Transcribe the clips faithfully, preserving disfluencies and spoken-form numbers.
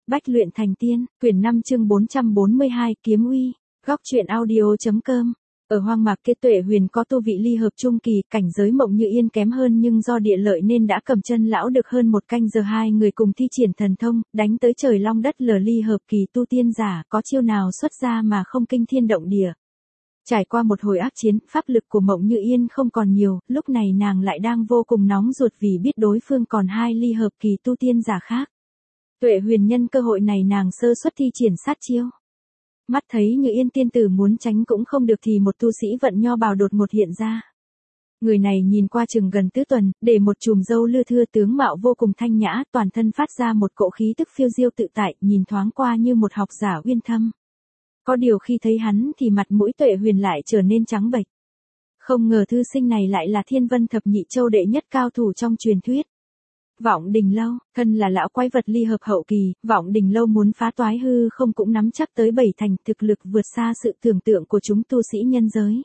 Bách luyện thành tiên, quyển năm chương bốn trăm bốn mươi hai, kiếm uy, góc truyện audio.com. Ở hoang mạc kia Tuệ Huyền có tu vị ly hợp trung kỳ, cảnh giới Mộng Như Yên kém hơn nhưng do địa lợi nên đã cầm chân lão được hơn một canh giờ, hai người cùng thi triển thần thông, đánh tới trời long đất lở. Ly hợp kỳ tu tiên giả, có chiêu nào xuất ra mà không kinh thiên động địa. Trải qua một hồi ác chiến, pháp lực của Mộng Như Yên không còn nhiều, lúc này nàng lại đang vô cùng nóng ruột vì biết đối phương còn hai ly hợp kỳ tu tiên giả khác. Tuệ Huyền nhân cơ hội này nàng sơ suất thi triển sát chiêu. Mắt thấy Như Yên tiên tử muốn tránh cũng không được thì một tu sĩ vận nho bào đột ngột hiện ra. Người này nhìn qua chừng gần tứ tuần, để một chùm râu lưa thưa, tướng mạo vô cùng thanh nhã, toàn thân phát ra một cỗ khí tức phiêu diêu tự tại, nhìn thoáng qua như một học giả uyên thâm. Có điều khi thấy hắn thì mặt mũi Tuệ Huyền lại trở nên trắng bệch. Không ngờ thư sinh này lại là Thiên Vân Thập Nhị Châu đệ nhất cao thủ trong truyền thuyết. Vọng Đình Lâu, thân là lão quái vật ly hợp hậu kỳ, Vọng Đình Lâu muốn phá toái hư không cũng nắm chắc tới bảy thành, thực lực vượt xa sự tưởng tượng của chúng tu sĩ nhân giới.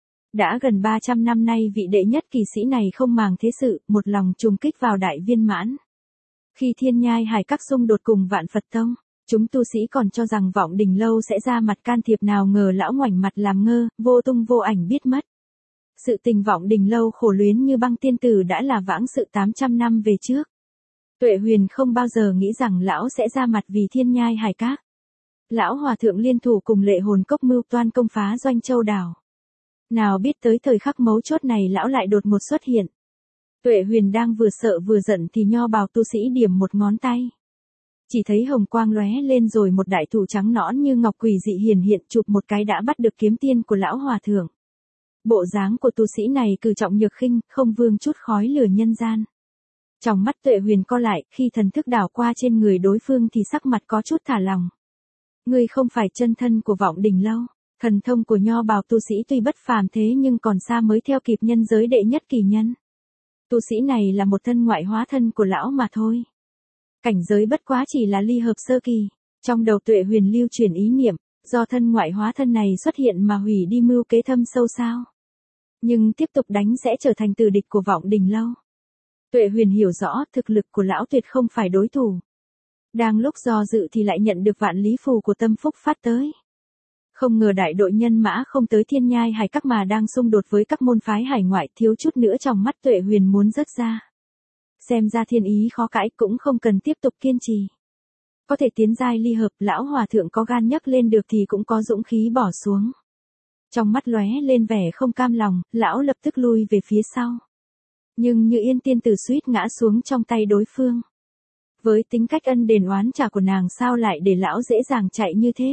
Đã gần ba trăm năm nay vị đệ nhất kỳ sĩ này không màng thế sự, một lòng trùng kích vào đại viên mãn. Khi Thiên Nhai Hải Các xung đột cùng Vạn Phật Tông, chúng tu sĩ còn cho rằng Vọng Đình Lâu sẽ ra mặt can thiệp, nào ngờ lão ngoảnh mặt làm ngơ, vô tung vô ảnh biết mất. Sự tình Vọng Đình Lâu khổ luyến như băng tiên tử đã là vãng sự tám trăm năm về trước. Tuệ Huyền không bao giờ nghĩ rằng lão sẽ ra mặt vì Thiên Nhai Hải Các. Lão hòa thượng liên thủ cùng Lệ Hồn Cốc mưu toan công phá Doanh Châu đảo. Nào biết tới thời khắc mấu chốt này lão lại đột ngột xuất hiện. Tuệ Huyền đang vừa sợ vừa giận thì nho bào tu sĩ điểm một ngón tay. Chỉ thấy hồng quang lóe lên rồi một đại thủ trắng nõn như ngọc quỷ dị hiển hiện, chụp một cái đã bắt được kiếm tiên của lão hòa thượng. Bộ dáng của tu sĩ này cử trọng nhược khinh, không vương chút khói lửa nhân gian. Trong mắt Tuệ Huyền co lại, khi thần thức đảo qua trên người đối phương thì sắc mặt có chút thả lòng. Ngươi không phải chân thân của Vọng Đình Lâu, thần thông của nho bào tu sĩ tuy bất phàm thế nhưng còn xa mới theo kịp nhân giới đệ nhất kỳ nhân. Tu sĩ này là một thân ngoại hóa thân của lão mà thôi. Cảnh giới bất quá chỉ là ly hợp sơ kỳ. Trong đầu Tuệ Huyền lưu chuyển ý niệm, do thân ngoại hóa thân này xuất hiện mà hủy đi mưu kế thâm sâu sao. Nhưng tiếp tục đánh sẽ trở thành tử địch của Vọng Đình Lâu. Tuệ Huyền hiểu rõ thực lực của lão tuyệt không phải đối thủ. Đang lúc do dự thì lại nhận được vạn lý phù của Tâm Phúc phát tới. Không ngờ đại đội nhân mã không tới Thiên Nhai Hải Các mà đang xung đột với các môn phái hải ngoại, thiếu chút nữa trong mắt Tuệ Huyền muốn rớt ra. Xem ra thiên ý khó cãi, cũng không cần tiếp tục kiên trì. Có thể tiến giai ly hợp, lão hòa thượng có gan nhấc lên được thì cũng có dũng khí bỏ xuống. Trong mắt lóe lên vẻ không cam lòng, lão lập tức lui về phía sau. Nhưng Như Yên tiên tử suýt ngã xuống trong tay đối phương. Với tính cách ân đền oán trả của nàng sao lại để lão dễ dàng chạy như thế.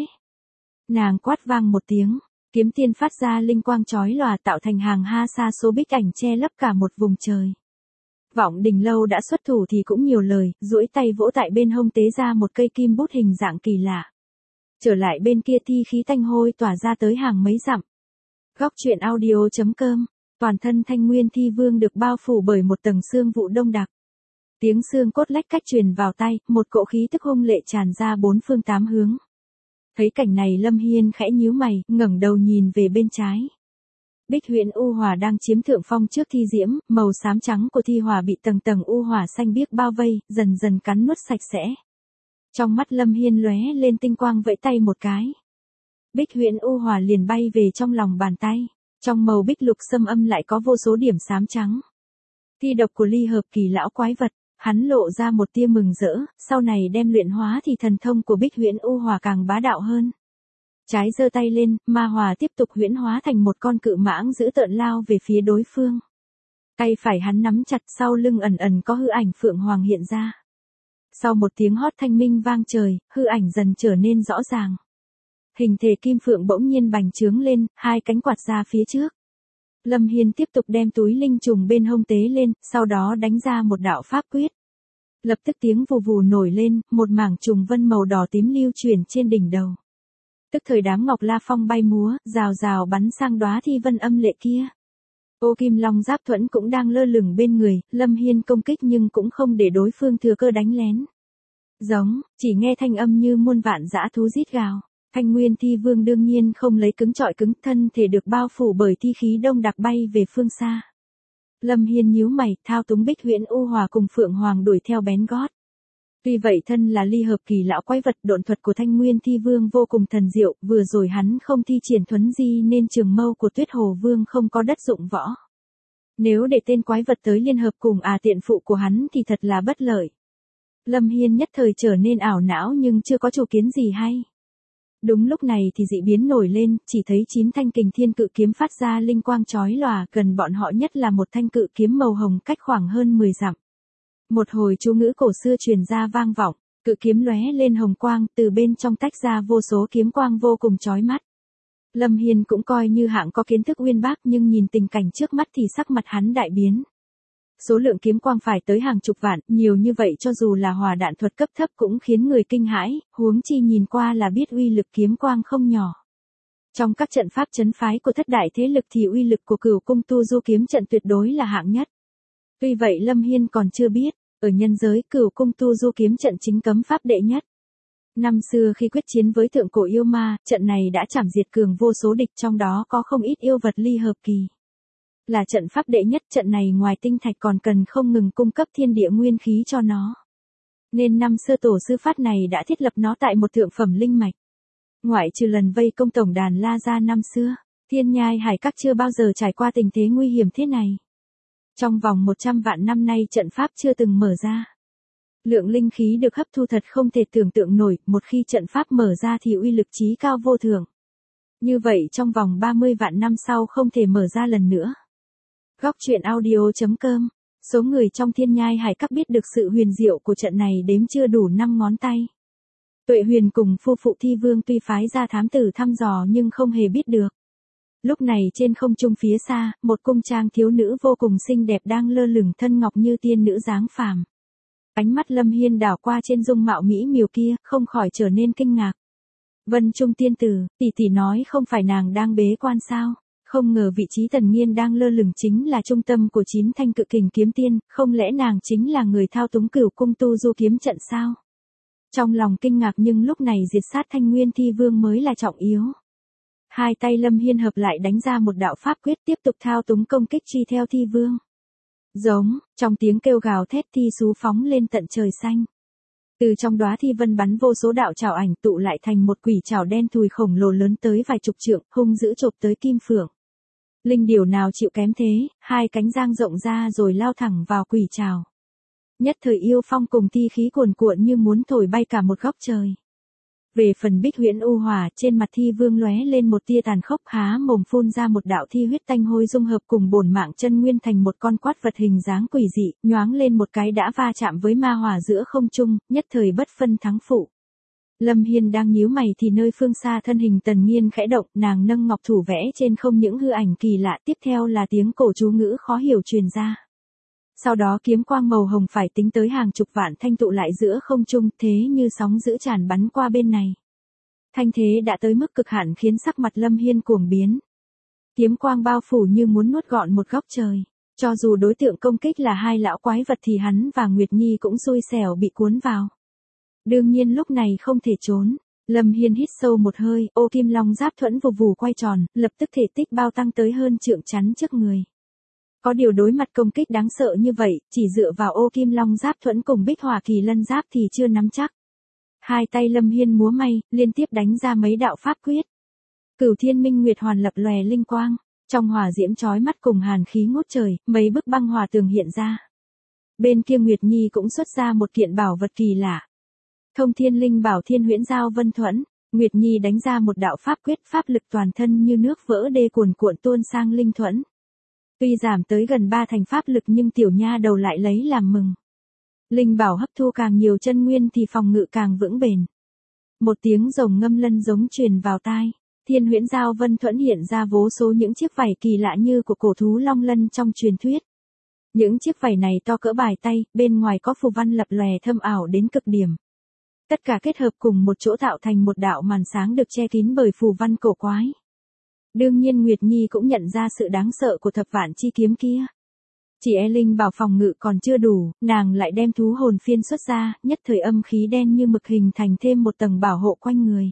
Nàng quát vang một tiếng, kiếm tiên phát ra linh quang chói lòa tạo thành hàng ha sa số bích ảnh che lấp cả một vùng trời. Vọng Đình Lâu đã xuất thủ thì cũng nhiều lời, duỗi tay vỗ tại bên hông tế ra một cây kim bút hình dạng kỳ lạ. Trở lại bên kia thi khí tanh hôi tỏa ra tới hàng mấy dặm. Góc truyện audio.com, toàn thân Thanh Nguyên Thi Vương được bao phủ bởi một tầng xương vụ đông đặc. Tiếng xương cốt lách cách truyền vào tay, một cỗ khí tức hung lệ tràn ra bốn phương tám hướng. Thấy cảnh này Lâm Hiên khẽ nhíu mày, ngẩng đầu nhìn về bên trái. Bích Huyễn U Hỏa đang chiếm thượng phong trước thi diễm, màu xám trắng của thi hỏa bị tầng tầng u hỏa xanh biếc bao vây, dần dần cắn nuốt sạch sẽ. Trong mắt Lâm Hiên lóe lên tinh quang, vẫy tay một cái. Bích Huyễn U Hỏa liền bay về trong lòng bàn tay. Trong màu bích lục xâm âm lại có vô số điểm xám trắng. Thi độc của ly hợp kỳ lão quái vật, hắn lộ ra một tia mừng rỡ, sau này đem luyện hóa thì thần thông của Bích Huyễn U Hỏa càng bá đạo hơn. Trái giơ tay lên, ma hỏa tiếp tục huyễn hóa thành một con cự mãng dữ tợn lao về phía đối phương. Tay phải hắn nắm chặt, sau lưng ẩn ẩn có hư ảnh phượng hoàng hiện ra. Sau một tiếng hót thanh minh vang trời, hư ảnh dần trở nên rõ ràng. Hình thể kim phượng bỗng nhiên bành trướng lên, hai cánh quạt ra phía trước. Lâm Hiên tiếp tục đem túi linh trùng bên hông tế lên, sau đó đánh ra một đạo pháp quyết. Lập tức tiếng vù vù nổi lên, một mảng trùng vân màu đỏ tím lưu chuyển trên đỉnh đầu. Tức thời đám ngọc la phong bay múa, rào rào bắn sang đóa thi vân âm lệ kia. Ô Kim Long Giáp Thuẫn cũng đang lơ lửng bên người, Lâm Hiên công kích nhưng cũng không để đối phương thừa cơ đánh lén. Giống, chỉ nghe thanh âm như muôn vạn dã thú rít gào. Thanh Nguyên Thi Vương đương nhiên không lấy cứng trọi cứng, thân thể được bao phủ bởi thi khí đông đặc bay về phương xa. Lâm Hiên nhíu mày, thao túng Bích Huyễn U Hỏa cùng Phượng Hoàng đuổi theo bén gót. Tuy vậy thân là ly hợp kỳ lão quái vật, độn thuật của Thanh Nguyên Thi Vương vô cùng thần diệu, vừa rồi hắn không thi triển thuấn di nên trường mâu của Tuyết Hồ Vương không có đất dụng võ. Nếu để tên quái vật tới liên hợp cùng à tiện phụ của hắn thì thật là bất lợi. Lâm Hiên nhất thời trở nên ảo não nhưng chưa có chủ kiến gì hay. Đúng lúc này thì dị biến nổi lên, chỉ thấy chín thanh kình thiên cự kiếm phát ra linh quang chói lòa, gần bọn họ nhất là một thanh cự kiếm màu hồng cách khoảng hơn mười dặm. Một hồi chú ngữ cổ xưa truyền ra vang vọng, cự kiếm lóe lên hồng quang, từ bên trong tách ra vô số kiếm quang vô cùng chói mắt. Lâm Hiên cũng coi như hạng có kiến thức uyên bác nhưng nhìn tình cảnh trước mắt thì sắc mặt hắn đại biến. Số lượng kiếm quang phải tới hàng chục vạn, nhiều như vậy cho dù là hỏa đạn thuật cấp thấp cũng khiến người kinh hãi, huống chi nhìn qua là biết uy lực kiếm quang không nhỏ. Trong các trận pháp trấn phái của thất đại thế lực thì uy lực của Cửu Cung Tu Du kiếm trận tuyệt đối là hạng nhất. Tuy vậy Lâm Hiên còn chưa biết, ở nhân giới Cửu Cung Tu Du kiếm trận chính cấm pháp đệ nhất. Năm xưa khi quyết chiến với thượng cổ yêu ma, trận này đã chảm diệt cường vô số địch, trong đó có không ít yêu vật ly hợp kỳ. Là trận pháp đệ nhất, trận này ngoài tinh thạch còn cần không ngừng cung cấp thiên địa nguyên khí cho nó. Nên năm xưa tổ sư phát này đã thiết lập nó tại một thượng phẩm linh mạch. Ngoại trừ lần vây công tổng đàn La Gia năm xưa, Thiên Nhai Hải Các chưa bao giờ trải qua tình thế nguy hiểm thế này. Trong vòng một trăm vạn năm nay trận pháp chưa từng mở ra. Lượng linh khí được hấp thu thật không thể tưởng tượng nổi, một khi trận pháp mở ra thì uy lực chí cao vô thượng. Như vậy trong vòng ba mươi vạn năm sau không thể mở ra lần nữa. Góc truyện audio chấm com. Số người trong Thiên Nhai Hải Các biết được sự huyền diệu của trận này đếm chưa đủ năm ngón tay. Tuệ Huyền cùng phu phụ Thi Vương tuy phái ra thám tử thăm dò nhưng không hề biết được. Lúc này trên không trung phía xa, một cung trang thiếu nữ vô cùng xinh đẹp đang lơ lửng thân ngọc như tiên nữ dáng phàm. Ánh mắt Lâm Hiên đảo qua trên dung mạo mỹ miều kia, không khỏi trở nên kinh ngạc. Vân Trung tiên tử, tỷ tỷ nói không phải nàng đang bế quan sao? Không ngờ vị trí Tần Nghiên đang lơ lửng chính là trung tâm của chín thanh cự kình kiếm tiên, không lẽ nàng chính là người thao túng Cửu Cung Tu Du kiếm trận sao? Trong lòng kinh ngạc nhưng lúc này diệt sát Thanh Nguyên Thi Vương mới là trọng yếu. Hai tay Lâm Hiên hợp lại đánh ra một đạo pháp quyết tiếp tục thao túng công kích truy theo Thi Vương. Giống, trong tiếng kêu gào thét thi xú phóng lên tận trời xanh. Từ trong đóa thi vân bắn vô số đạo trảo ảnh tụ lại thành một quỷ trảo đen thùi khổng lồ lớn tới vài chục trượng, hung dữ chộp tới Kim Phượng. Linh điểu nào chịu kém thế, hai cánh dang rộng ra rồi lao thẳng vào quỷ trảo. Nhất thời yêu phong cùng thi khí cuồn cuộn như muốn thổi bay cả một góc trời. Về phần Bích Huyễn U Hỏa, trên mặt Thi Vương lóe lên một tia tàn khốc, há mồm phun ra một đạo thi huyết tanh hôi dung hợp cùng bổn mạng chân nguyên thành một con quát vật hình dáng quỷ dị, nhoáng lên một cái đã va chạm với ma hỏa giữa không trung, nhất thời bất phân thắng phụ. Lâm Hiên đang nhíu mày thì nơi phương xa thân hình Tần Nghiên khẽ động, nàng nâng ngọc thủ vẽ trên không những hư ảnh kỳ lạ, tiếp theo là tiếng cổ chú ngữ khó hiểu truyền ra. Sau đó kiếm quang màu hồng phải tính tới hàng chục vạn thanh tụ lại giữa không trung, thế như sóng dữ tràn bắn qua bên này. Thanh thế đã tới mức cực hạn khiến sắc mặt Lâm Hiên cuồng biến. Kiếm quang bao phủ như muốn nuốt gọn một góc trời. Cho dù đối tượng công kích là hai lão quái vật thì hắn và Nguyệt Nhi cũng xui xẻo bị cuốn vào. Đương nhiên lúc này không thể trốn. Lâm Hiên hít sâu một hơi, ô kim long giáp thuẫn vù vù quay tròn, lập tức thể tích bao tăng tới hơn trượng chắn trước người. Có điều đối mặt công kích đáng sợ như vậy, chỉ dựa vào ô kim long giáp thuẫn cùng bích hỏa kỳ lân giáp thì chưa nắm chắc. Hai tay Lâm Hiên múa may, liên tiếp đánh ra mấy đạo pháp quyết. Cửu Thiên Minh Nguyệt Hoàn lập lòe linh quang, trong hỏa diễm chói mắt cùng hàn khí ngút trời, mấy bức băng hỏa tường hiện ra. Bên kia Nguyệt Nhi cũng xuất ra một kiện bảo vật kỳ lạ. Thông Thiên Linh Bảo Thiên Huyễn Giao Vân Thuẫn, Nguyệt Nhi đánh ra một đạo pháp quyết, pháp lực toàn thân như nước vỡ đê cuồn cuộn tuôn sang linh thuẫn. Tuy giảm tới gần ba thành pháp lực nhưng tiểu nha đầu lại lấy làm mừng. Linh bảo hấp thu càng nhiều chân nguyên thì phòng ngự càng vững bền. Một tiếng rồng ngâm lân giống truyền vào tai, Thiên Huyễn Giao Vân Thuẫn hiện ra vô số những chiếc vảy kỳ lạ như của cổ thú long lân trong truyền thuyết. Những chiếc vảy này to cỡ bài tay, bên ngoài có phù văn lập lòe thâm ảo đến cực điểm. Tất cả kết hợp cùng một chỗ tạo thành một đạo màn sáng được che kín bởi phù văn cổ quái. Đương nhiên Nguyệt Nhi cũng nhận ra sự đáng sợ của thập vạn chi kiếm kia. Chỉ e linh bảo phòng ngự còn chưa đủ, nàng lại đem thú hồn phiên xuất ra, nhất thời âm khí đen như mực hình thành thêm một tầng bảo hộ quanh người.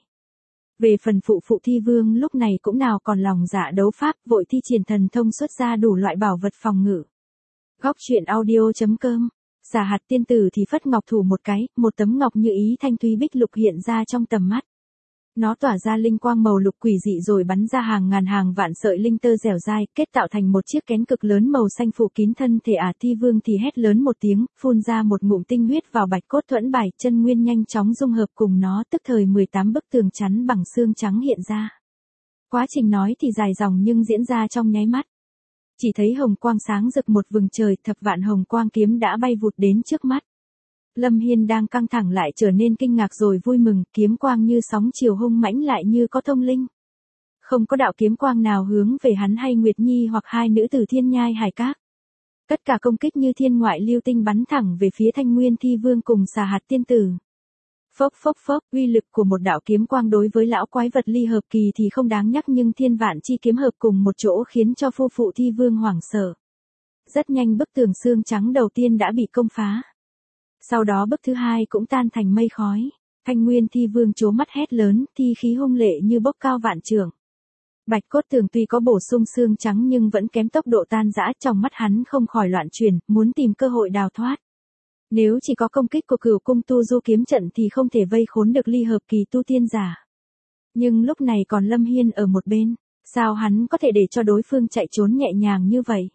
Về phần phụ phụ Thi Vương lúc này cũng nào còn lòng dạ đấu pháp, vội thi triển thần thông xuất ra đủ loại bảo vật phòng ngự. Góc truyện audio chấm com Xà hạt tiên tử thì phất ngọc thủ một cái, một tấm ngọc như ý thanh thúy bích lục hiện ra trong tầm mắt. Nó tỏa ra linh quang màu lục quỷ dị rồi bắn ra hàng ngàn hàng vạn sợi linh tơ dẻo dai, kết tạo thành một chiếc kén cực lớn màu xanh phủ kín thân thể Ả Thi Vương thì hét lớn một tiếng, phun ra một ngụm tinh huyết vào bạch cốt thuẫn bài, chân nguyên nhanh chóng dung hợp cùng nó, tức thời mười tám bức tường chắn bằng xương trắng hiện ra. Quá trình nói thì dài dòng nhưng diễn ra trong nháy mắt. Chỉ thấy hồng quang sáng rực một vầng trời, thập vạn hồng quang kiếm đã bay vụt đến trước mắt. Lâm Hiên đang căng thẳng lại trở nên kinh ngạc rồi vui mừng, kiếm quang như sóng chiều hung mãnh lại như có thông linh. Không có đạo kiếm quang nào hướng về hắn hay Nguyệt Nhi hoặc hai nữ tử Thiên Nhai Hải Các. Tất cả công kích như thiên ngoại lưu tinh bắn thẳng về phía Thanh Nguyên Thi Vương cùng Xà hạt tiên tử. Phốc phốc phốc, uy lực của một đạo kiếm quang đối với lão quái vật ly hợp kỳ thì không đáng nhắc, nhưng thiên vạn chi kiếm hợp cùng một chỗ khiến cho phu phụ Thi Vương hoảng sợ. Rất nhanh bức tường xương trắng đầu tiên đã bị công phá. Sau đó bức thứ hai cũng tan thành mây khói. Thanh Nguyên Thi Vương trố mắt hét lớn, thi khí hung lệ như bốc cao vạn trượng. Bạch cốt tường tuy có bổ sung xương trắng nhưng vẫn kém tốc độ tan rã, trong mắt hắn không khỏi loạn chuyển, muốn tìm cơ hội đào thoát. Nếu chỉ có công kích của Cửu Cung Tu Du kiếm trận thì không thể vây khốn được ly hợp kỳ tu tiên giả. Nhưng lúc này còn Lâm Hiên ở một bên, sao hắn có thể để cho đối phương chạy trốn nhẹ nhàng như vậy?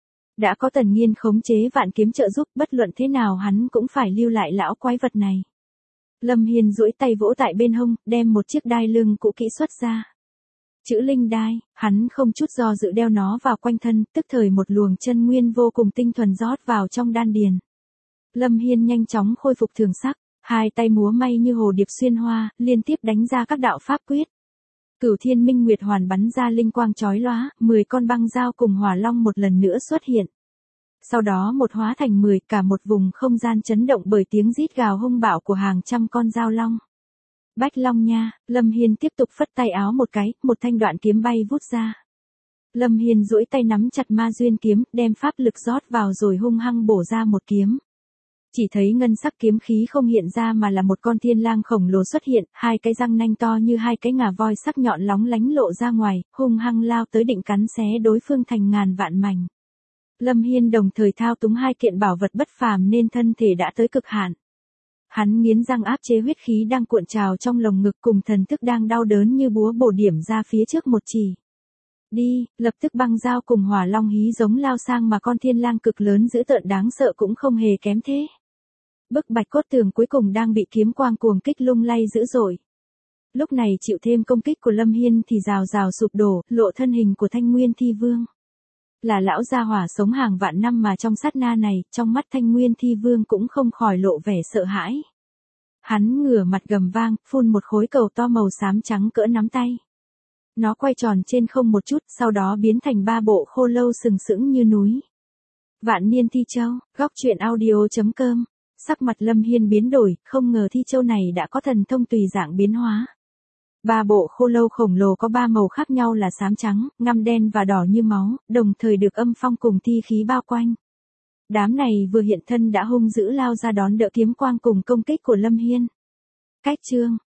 Đã có Tần Nghiên khống chế vạn kiếm trợ giúp, bất luận thế nào hắn cũng phải lưu lại lão quái vật này. Lâm Hiên duỗi tay vỗ tại bên hông, đem một chiếc đai lưng cũ kỹ xuất ra. Chữ linh đai, hắn không chút do dự đeo nó vào quanh thân, tức thời một luồng chân nguyên vô cùng tinh thuần rót vào trong đan điền. Lâm Hiên nhanh chóng khôi phục thường sắc, hai tay múa may như hồ điệp xuyên hoa, liên tiếp đánh ra các đạo pháp quyết. Cửu Thiên Minh Nguyệt Hoàn bắn ra linh quang chói lóa, mười con băng dao cùng hỏa long một lần nữa xuất hiện. Sau đó một hóa thành mười, cả một vùng không gian chấn động bởi tiếng rít gào hung bạo của hàng trăm con dao long. Bách Long nha, Lâm Hiên tiếp tục phất tay áo một cái, một thanh đoạn kiếm bay vút ra. Lâm Hiên duỗi tay nắm chặt ma duyên kiếm, đem pháp lực rót vào rồi hung hăng bổ ra một kiếm. Chỉ thấy ngân sắc kiếm khí không hiện ra mà là một con thiên lang khổng lồ xuất hiện, hai cái răng nanh to như hai cái ngà voi sắc nhọn lóng lánh lộ ra ngoài, hung hăng lao tới định cắn xé đối phương thành ngàn vạn mảnh. Lâm Hiên đồng thời thao túng hai kiện bảo vật bất phàm nên thân thể đã tới cực hạn. Hắn nghiến răng áp chế huyết khí đang cuộn trào trong lồng ngực cùng thần thức đang đau đớn như búa bổ điểm ra phía trước một chỉ. Đi, lập tức băng dao cùng hỏa long hí giống lao sang mà con thiên lang cực lớn dữ tợn đáng sợ cũng không hề kém thế. Bức bạch cốt tường cuối cùng đang bị kiếm quang cuồng kích lung lay dữ dội. Lúc này chịu thêm công kích của Lâm Hiên thì rào rào sụp đổ, lộ thân hình của Thanh Nguyên Thi Vương. Là lão gia hỏa sống hàng vạn năm mà trong sát na này, trong mắt Thanh Nguyên Thi Vương cũng không khỏi lộ vẻ sợ hãi. Hắn ngửa mặt gầm vang, phun một khối cầu to màu xám trắng cỡ nắm tay. Nó quay tròn trên không một chút, sau đó biến thành ba bộ khô lâu sừng sững như núi. Vạn Niên Thi Châu, góc truyện audio chấm com. Sắc mặt Lâm Hiên biến đổi, không ngờ Thi Châu này đã có thần thông tùy dạng biến hóa. Ba bộ khô lâu khổng lồ có ba màu khác nhau là xám trắng, ngăm đen và đỏ như máu, đồng thời được âm phong cùng thi khí bao quanh. Đám này vừa hiện thân đã hung dữ lao ra đón đỡ kiếm quang cùng công kích của Lâm Hiên. Cách chương